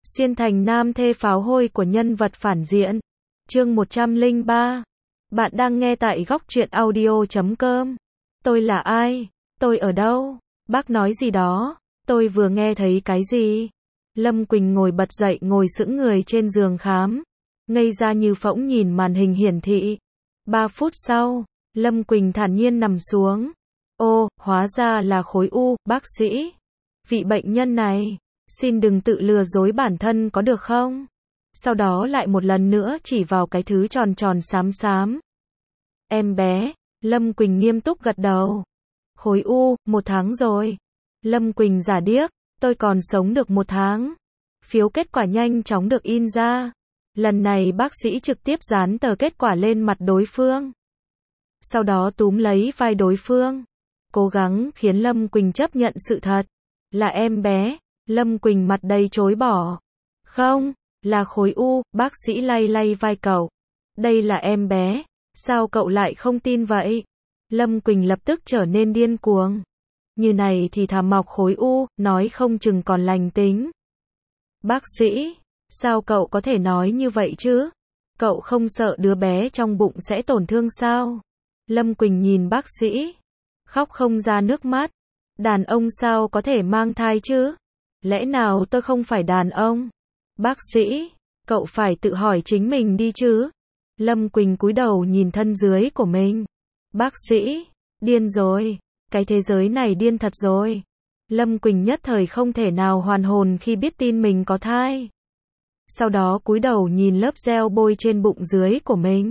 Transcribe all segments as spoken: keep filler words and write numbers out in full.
Xuyên thành nam thê pháo hôi của nhân vật phản diện. Chương một trăm lẻ ba. Bạn đang nghe tại góc truyện audio chấm com. Tôi là ai? Tôi ở đâu? Bác nói gì đó? Tôi vừa nghe thấy cái gì? Lâm Quỳnh ngồi bật dậy, ngồi sững người trên giường khám. Ngây ra như phỗng nhìn màn hình hiển thị. Ba phút sau, Lâm Quỳnh thản nhiên nằm xuống. Ô, hóa ra là khối u, bác sĩ. Vị bệnh nhân này, xin đừng tự lừa dối bản thân có được không? Sau đó lại một lần nữa chỉ vào cái thứ tròn tròn xám xám. Em bé, Lâm Quỳnh nghiêm túc gật đầu. Khối u, một tháng rồi. Lâm Quỳnh giả điếc, tôi còn sống được một tháng. Phiếu kết quả nhanh chóng được in ra. Lần này bác sĩ trực tiếp dán tờ kết quả lên mặt đối phương. Sau đó túm lấy vai đối phương. Cố gắng khiến Lâm Quỳnh chấp nhận sự thật. Là em bé. Lâm Quỳnh mặt đầy chối bỏ. Không, là khối u, bác sĩ lay lay vai cậu. Đây là em bé. Sao cậu lại không tin vậy? Lâm Quỳnh lập tức trở nên điên cuồng. Như này thì thà mọc khối u, nói không chừng còn lành tính. Bác sĩ, sao cậu có thể nói như vậy chứ? Cậu không sợ đứa bé trong bụng sẽ tổn thương sao? Lâm Quỳnh nhìn bác sĩ, khóc không ra nước mắt. Đàn ông sao có thể mang thai chứ? Lẽ nào tôi không phải đàn ông? Bác sĩ, cậu phải tự hỏi chính mình đi chứ. Lâm Quỳnh cúi đầu nhìn thân dưới của mình. Bác sĩ, điên rồi. Cái thế giới này điên thật rồi. Lâm Quỳnh nhất thời không thể nào hoàn hồn khi biết tin mình có thai. Sau đó cúi đầu nhìn lớp gel bôi trên bụng dưới của mình.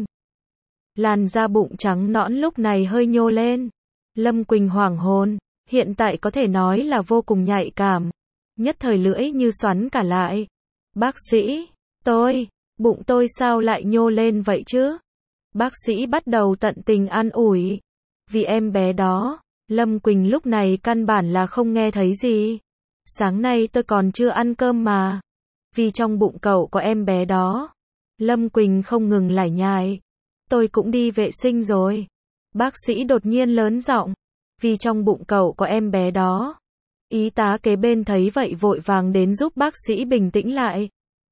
Làn da bụng trắng nõn lúc này hơi nhô lên. Lâm Quỳnh hoảng hồn, hiện tại có thể nói là vô cùng nhạy cảm. Nhất thời lưỡi như xoắn cả lại. Bác sĩ, tôi, bụng tôi sao lại nhô lên vậy chứ? Bác sĩ bắt đầu tận tình an ủi. Vì em bé đó, Lâm Quỳnh lúc này căn bản là không nghe thấy gì. Sáng nay tôi còn chưa ăn cơm mà. Vì trong bụng cậu có em bé đó. Lâm Quỳnh không ngừng lải nhải. Tôi cũng đi vệ sinh rồi. Bác sĩ đột nhiên lớn giọng. Vì trong bụng cậu có em bé đó. Y tá kế bên thấy vậy vội vàng đến giúp bác sĩ bình tĩnh lại.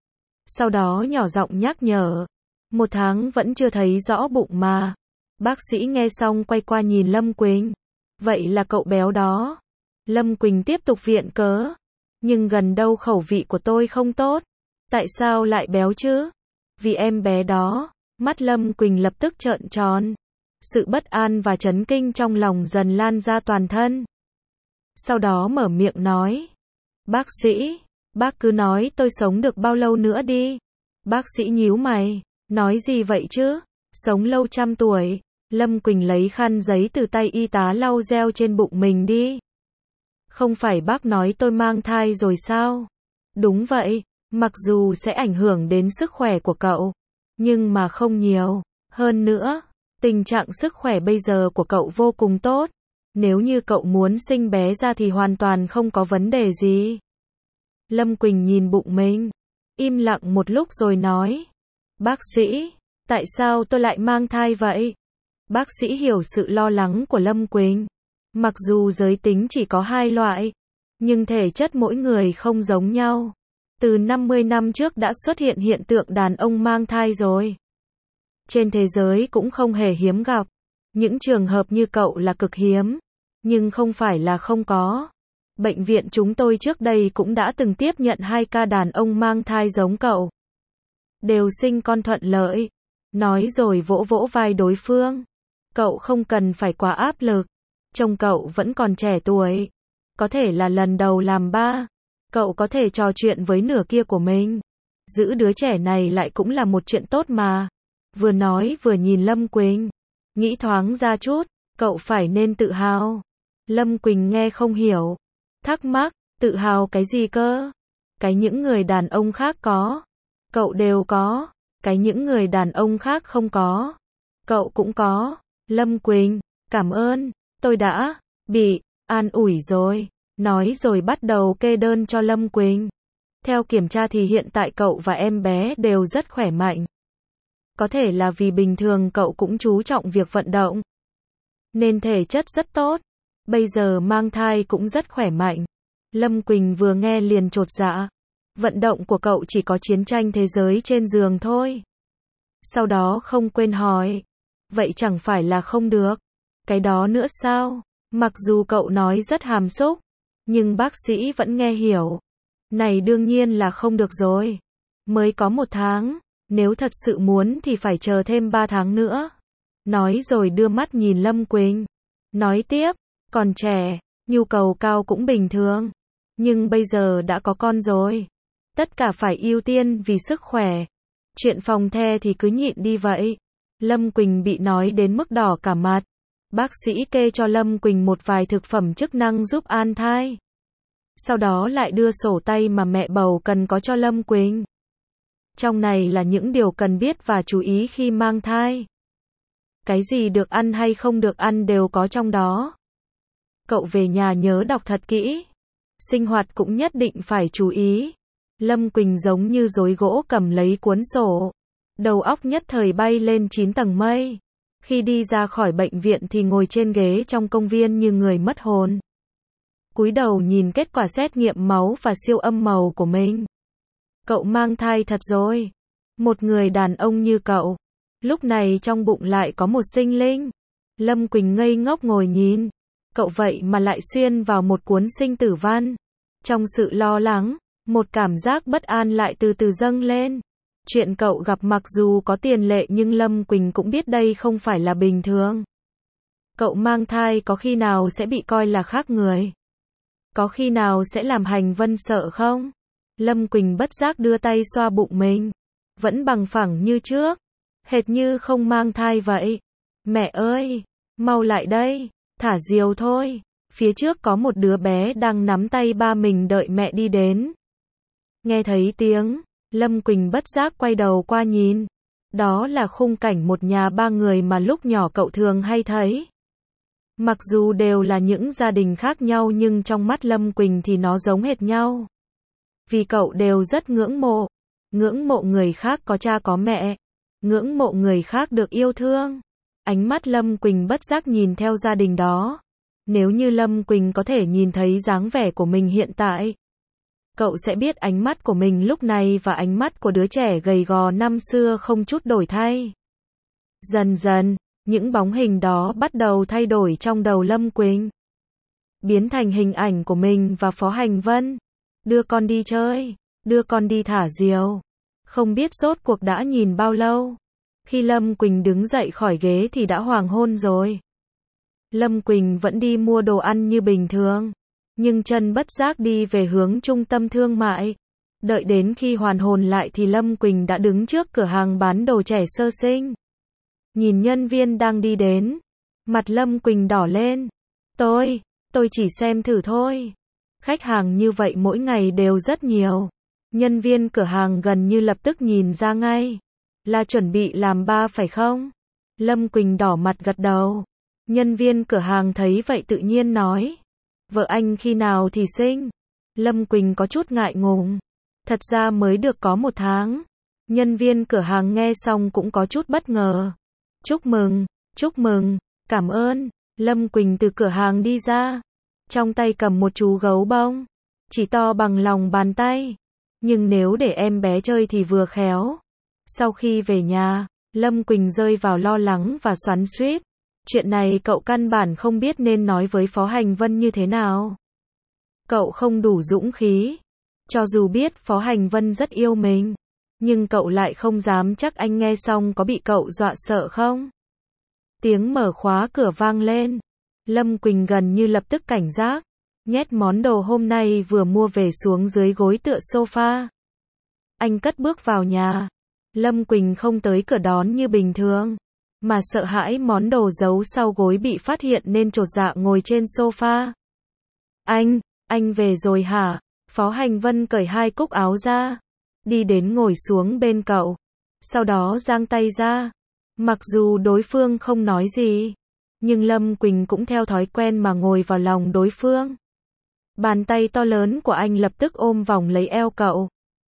Sau đó nhỏ giọng nhắc nhở. Một tháng vẫn chưa thấy rõ bụng mà. Bác sĩ nghe xong quay qua nhìn Lâm Quỳnh. Vậy là cậu béo đó. Lâm Quỳnh tiếp tục viện cớ. Nhưng gần đâu khẩu vị của tôi không tốt. Tại sao lại béo chứ? Vì em bé đó. Mắt Lâm Quỳnh lập tức trợn tròn. Sự bất an và chấn kinh trong lòng dần lan ra toàn thân. Sau đó mở miệng nói. Bác sĩ, bác cứ nói tôi sống được bao lâu nữa đi. Bác sĩ nhíu mày. Nói gì vậy chứ? Sống lâu trăm tuổi. Lâm Quỳnh lấy khăn giấy từ tay y tá lau gel trên bụng mình đi. Không phải bác nói tôi mang thai rồi sao? Đúng vậy, mặc dù sẽ ảnh hưởng đến sức khỏe của cậu, nhưng mà không nhiều. Hơn nữa, tình trạng sức khỏe bây giờ của cậu vô cùng tốt. Nếu như cậu muốn sinh bé ra thì hoàn toàn không có vấn đề gì. Lâm Quỳnh nhìn bụng mình, im lặng một lúc rồi nói. Bác sĩ, tại sao tôi lại mang thai vậy? Bác sĩ hiểu sự lo lắng của Lâm Quỳnh. Mặc dù giới tính chỉ có hai loại, nhưng thể chất mỗi người không giống nhau. Từ năm mươi năm trước đã xuất hiện hiện tượng đàn ông mang thai rồi. Trên thế giới cũng không hề hiếm gặp. Những trường hợp như cậu là cực hiếm, nhưng không phải là không có. Bệnh viện chúng tôi trước đây cũng đã từng tiếp nhận hai ca đàn ông mang thai giống cậu. Đều sinh con thuận lợi. Nói rồi vỗ vỗ vai đối phương. Cậu không cần phải quá áp lực. Trông cậu vẫn còn trẻ tuổi. Có thể là lần đầu làm ba. Cậu có thể trò chuyện với nửa kia của mình. Giữ đứa trẻ này lại cũng là một chuyện tốt mà. Vừa nói vừa nhìn Lâm Quỳnh. Nghĩ thoáng ra chút. Cậu phải nên tự hào. Lâm Quỳnh nghe không hiểu. Thắc mắc, tự hào cái gì cơ? Cái những người đàn ông khác có. Cậu đều có. Cái những người đàn ông khác không có. Cậu cũng có. Lâm Quỳnh, cảm ơn. Tôi đã bị an ủi rồi. Nói rồi bắt đầu kê đơn cho Lâm Quỳnh. Theo kiểm tra thì hiện tại cậu và em bé đều rất khỏe mạnh. Có thể là vì bình thường cậu cũng chú trọng việc vận động, nên thể chất rất tốt. Bây giờ mang thai cũng rất khỏe mạnh. Lâm Quỳnh vừa nghe liền chột dạ. Vận động của cậu chỉ có chiến tranh thế giới trên giường thôi. Sau đó không quên hỏi. Vậy chẳng phải là không được? Cái đó nữa sao? Mặc dù cậu nói rất hàm xúc, nhưng bác sĩ vẫn nghe hiểu. Này đương nhiên là không được rồi. Mới có một tháng, nếu thật sự muốn thì phải chờ thêm ba tháng nữa. Nói rồi đưa mắt nhìn Lâm Quỳnh. Nói tiếp, còn trẻ, nhu cầu cao cũng bình thường. Nhưng bây giờ đã có con rồi. Tất cả phải ưu tiên vì sức khỏe. Chuyện phòng the thì cứ nhịn đi vậy. Lâm Quỳnh bị nói đến mức đỏ cả mặt. Bác sĩ kê cho Lâm Quỳnh một vài thực phẩm chức năng giúp an thai. Sau đó lại đưa sổ tay mà mẹ bầu cần có cho Lâm Quỳnh. Trong này là những điều cần biết và chú ý khi mang thai. Cái gì được ăn hay không được ăn đều có trong đó. Cậu về nhà nhớ đọc thật kỹ. Sinh hoạt cũng nhất định phải chú ý. Lâm Quỳnh giống như rối gỗ cầm lấy cuốn sổ. Đầu óc nhất thời bay lên chín tầng mây. Khi đi ra khỏi bệnh viện thì ngồi trên ghế trong công viên như người mất hồn. Cúi đầu nhìn kết quả xét nghiệm máu và siêu âm màu của mình. Cậu mang thai thật rồi. Một người đàn ông như cậu. Lúc này trong bụng lại có một sinh linh. Lâm Quỳnh ngây ngốc ngồi nhìn. Cậu vậy mà lại xuyên vào một cuốn sinh tử văn. Trong sự lo lắng, một cảm giác bất an lại từ từ dâng lên. Chuyện cậu gặp mặc dù có tiền lệ nhưng Lâm Quỳnh cũng biết đây không phải là bình thường. Cậu mang thai có khi nào sẽ bị coi là khác người? Có khi nào sẽ làm Hành Vân sợ không? Lâm Quỳnh bất giác đưa tay xoa bụng mình. Vẫn bằng phẳng như trước. Hệt như không mang thai vậy. Mẹ ơi! Mau lại đây! Thả diều thôi! Phía trước có một đứa bé đang nắm tay ba mình đợi mẹ đi đến. Nghe thấy tiếng, Lâm Quỳnh bất giác quay đầu qua nhìn. Đó là khung cảnh một nhà ba người mà lúc nhỏ cậu thường hay thấy. Mặc dù đều là những gia đình khác nhau nhưng trong mắt Lâm Quỳnh thì nó giống hệt nhau. Vì cậu đều rất ngưỡng mộ. Ngưỡng mộ người khác có cha có mẹ. Ngưỡng mộ người khác được yêu thương. Ánh mắt Lâm Quỳnh bất giác nhìn theo gia đình đó. Nếu như Lâm Quỳnh có thể nhìn thấy dáng vẻ của mình hiện tại, cậu sẽ biết ánh mắt của mình lúc này và ánh mắt của đứa trẻ gầy gò năm xưa không chút đổi thay. Dần dần, những bóng hình đó bắt đầu thay đổi trong đầu Lâm Quỳnh. Biến thành hình ảnh của mình và Phó Hành Vân. Đưa con đi chơi, đưa con đi thả diều. Không biết rốt cuộc đã nhìn bao lâu. Khi Lâm Quỳnh đứng dậy khỏi ghế thì đã hoàng hôn rồi. Lâm Quỳnh vẫn đi mua đồ ăn như bình thường. Nhưng chân bất giác đi về hướng trung tâm thương mại. Đợi đến khi hoàn hồn lại thì Lâm Quỳnh đã đứng trước cửa hàng bán đồ trẻ sơ sinh. Nhìn nhân viên đang đi đến. Mặt Lâm Quỳnh đỏ lên. Tôi, tôi chỉ xem thử thôi. Khách hàng như vậy mỗi ngày đều rất nhiều. Nhân viên cửa hàng gần như lập tức nhìn ra ngay. Là chuẩn bị làm ba phải không? Lâm Quỳnh đỏ mặt gật đầu. Nhân viên cửa hàng thấy vậy tự nhiên nói. Vợ anh khi nào thì sinh? Lâm Quỳnh có chút ngại ngùng. Thật ra mới được có một tháng. Nhân viên cửa hàng nghe xong cũng có chút bất ngờ. Chúc mừng, chúc mừng, cảm ơn. Lâm Quỳnh từ cửa hàng đi ra. Trong tay cầm một chú gấu bông. Chỉ to bằng lòng bàn tay. Nhưng nếu để em bé chơi thì vừa khéo. Sau khi về nhà, Lâm Quỳnh rơi vào lo lắng và xoắn xuýt. Chuyện này cậu căn bản không biết nên nói với Phó Hành Vân như thế nào. Cậu không đủ dũng khí. Cho dù biết Phó Hành Vân rất yêu mình, nhưng cậu lại không dám chắc anh nghe xong có bị cậu dọa sợ không. Tiếng mở khóa cửa vang lên. Lâm Quỳnh gần như lập tức cảnh giác. Nhét món đồ hôm nay vừa mua về xuống dưới gối tựa sofa. Anh cất bước vào nhà. Lâm Quỳnh không tới cửa đón như bình thường, mà sợ hãi món đồ giấu sau gối bị phát hiện nên chột dạ ngồi trên sofa. Anh, anh về rồi hả? Phó Hành Vân cởi hai cúc áo ra, đi đến ngồi xuống bên cậu, sau đó giang tay ra. Mặc dù đối phương không nói gì, nhưng Lâm Quỳnh cũng theo thói quen mà ngồi vào lòng đối phương. Bàn tay to lớn của anh lập tức ôm vòng lấy eo cậu.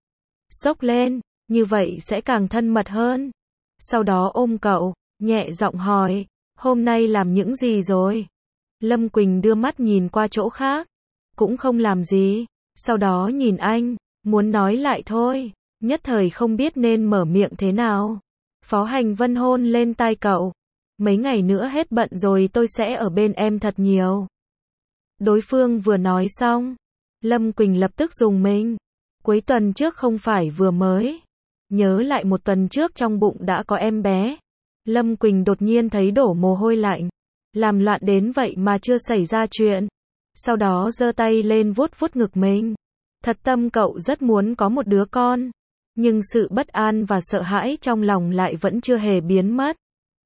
Xốc lên, như vậy sẽ càng thân mật hơn. Sau đó ôm cậu, nhẹ giọng hỏi, hôm nay làm những gì rồi? Lâm Quỳnh đưa mắt nhìn qua chỗ khác, cũng không làm gì. Sau đó nhìn anh, muốn nói lại thôi, nhất thời không biết nên mở miệng thế nào. Phó Hành Vân hôn lên tai cậu. Mấy ngày nữa hết bận rồi tôi sẽ ở bên em thật nhiều. Đối phương vừa nói xong, Lâm Quỳnh lập tức rùng mình. Cuối tuần trước không phải vừa mới. Nhớ lại một tuần trước trong bụng đã có em bé. Lâm Quỳnh đột nhiên thấy đổ mồ hôi lạnh. Làm loạn đến vậy mà chưa xảy ra chuyện. Sau đó giơ tay lên vuốt vuốt ngực mình. Thật tâm cậu rất muốn có một đứa con. Nhưng sự bất an và sợ hãi trong lòng lại vẫn chưa hề biến mất.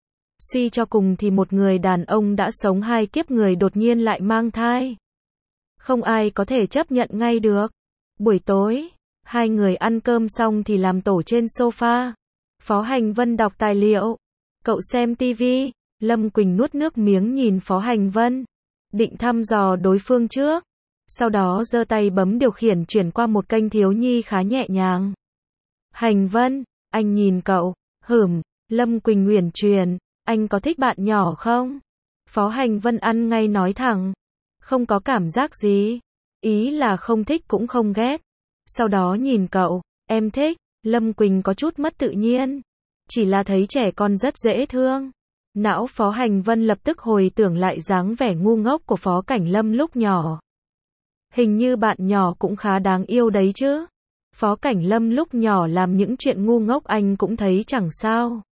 Suy cho cùng thì một người đàn ông đã sống hai kiếp người đột nhiên lại mang thai. Không ai có thể chấp nhận ngay được. Buổi tối, hai người ăn cơm xong thì làm tổ trên sofa. Phó Hành Vân đọc tài liệu. Cậu xem tivi. Lâm Quỳnh nuốt nước miếng nhìn Phó Hành Vân. Định thăm dò đối phương trước. Sau đó giơ tay bấm điều khiển chuyển qua một kênh thiếu nhi khá nhẹ nhàng. Hành Vân, anh nhìn cậu. Hửm, Lâm Quỳnh uyển chuyển. Anh có thích bạn nhỏ không? Phó Hành Vân ăn ngay nói thẳng. Không có cảm giác gì. Ý là không thích cũng không ghét. Sau đó nhìn cậu. Em thích. Lâm Quỳnh có chút mất tự nhiên. Chỉ là thấy trẻ con rất dễ thương. Não Phó Hành Vân lập tức hồi tưởng lại dáng vẻ ngu ngốc của Phó Cảnh Lâm lúc nhỏ. Hình như bạn nhỏ cũng khá đáng yêu đấy chứ. Phó Cảnh Lâm lúc nhỏ làm những chuyện ngu ngốc anh cũng thấy chẳng sao.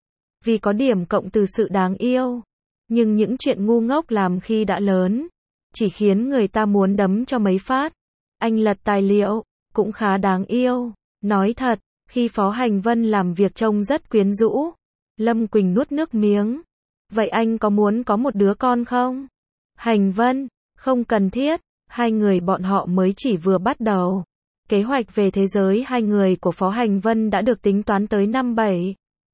Vì có điểm cộng từ sự đáng yêu. Nhưng những chuyện ngu ngốc làm khi đã lớn, chỉ khiến người ta muốn đấm cho mấy phát. Anh lật tài liệu, cũng khá đáng yêu. Nói thật, khi Phó Hành Vân làm việc trông rất quyến rũ. Lâm Quỳnh nuốt nước miếng. Vậy anh có muốn có một đứa con không? Hành Vân, không cần thiết. Hai người bọn họ mới chỉ vừa bắt đầu. Kế hoạch về thế giới hai người của Phó Hành Vân đã được tính toán tới năm bảy,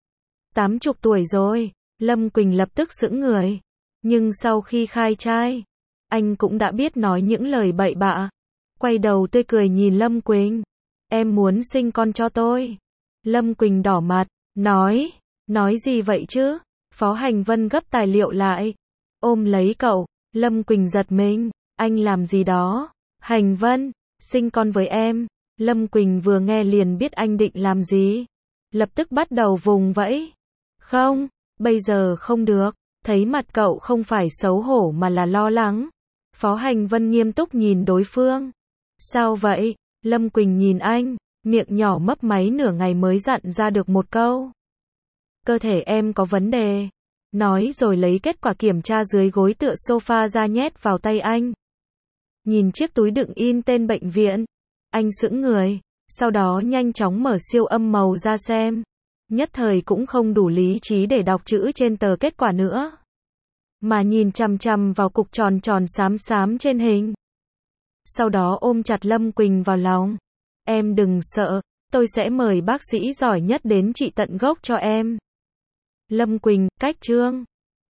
tám chục tuổi rồi. Lâm Quỳnh lập tức sững người. Nhưng sau khi khai trai, anh cũng đã biết nói những lời bậy bạ. Quay đầu tươi cười nhìn Lâm Quỳnh. Em muốn sinh con cho tôi. Lâm Quỳnh đỏ mặt, nói. Nói gì vậy chứ? Phó Hành Vân gấp tài liệu lại. Ôm lấy cậu. Lâm Quỳnh giật mình. Anh làm gì đó? Hành Vân, sinh con với em. Lâm Quỳnh vừa nghe liền biết anh định làm gì. Lập tức bắt đầu vùng vẫy. Không, bây giờ không được. Thấy mặt cậu không phải xấu hổ mà là lo lắng. Phó Hành Vân nghiêm túc nhìn đối phương. Sao vậy? Lâm Quỳnh nhìn anh, miệng nhỏ mấp máy nửa ngày mới dặn ra được một câu. Cơ thể em có vấn đề. Nói rồi lấy kết quả kiểm tra dưới gối tựa sofa ra nhét vào tay anh. Nhìn chiếc túi đựng in tên bệnh viện. Anh sững người. Sau đó nhanh chóng mở siêu âm màu ra xem. Nhất thời cũng không đủ lý trí để đọc chữ trên tờ kết quả nữa. Mà nhìn chằm chằm vào cục tròn tròn xám xám trên hình. Sau đó ôm chặt Lâm Quỳnh vào lòng. Em đừng sợ, tôi sẽ mời bác sĩ giỏi nhất đến trị tận gốc cho em. Lâm Quỳnh, cách chương.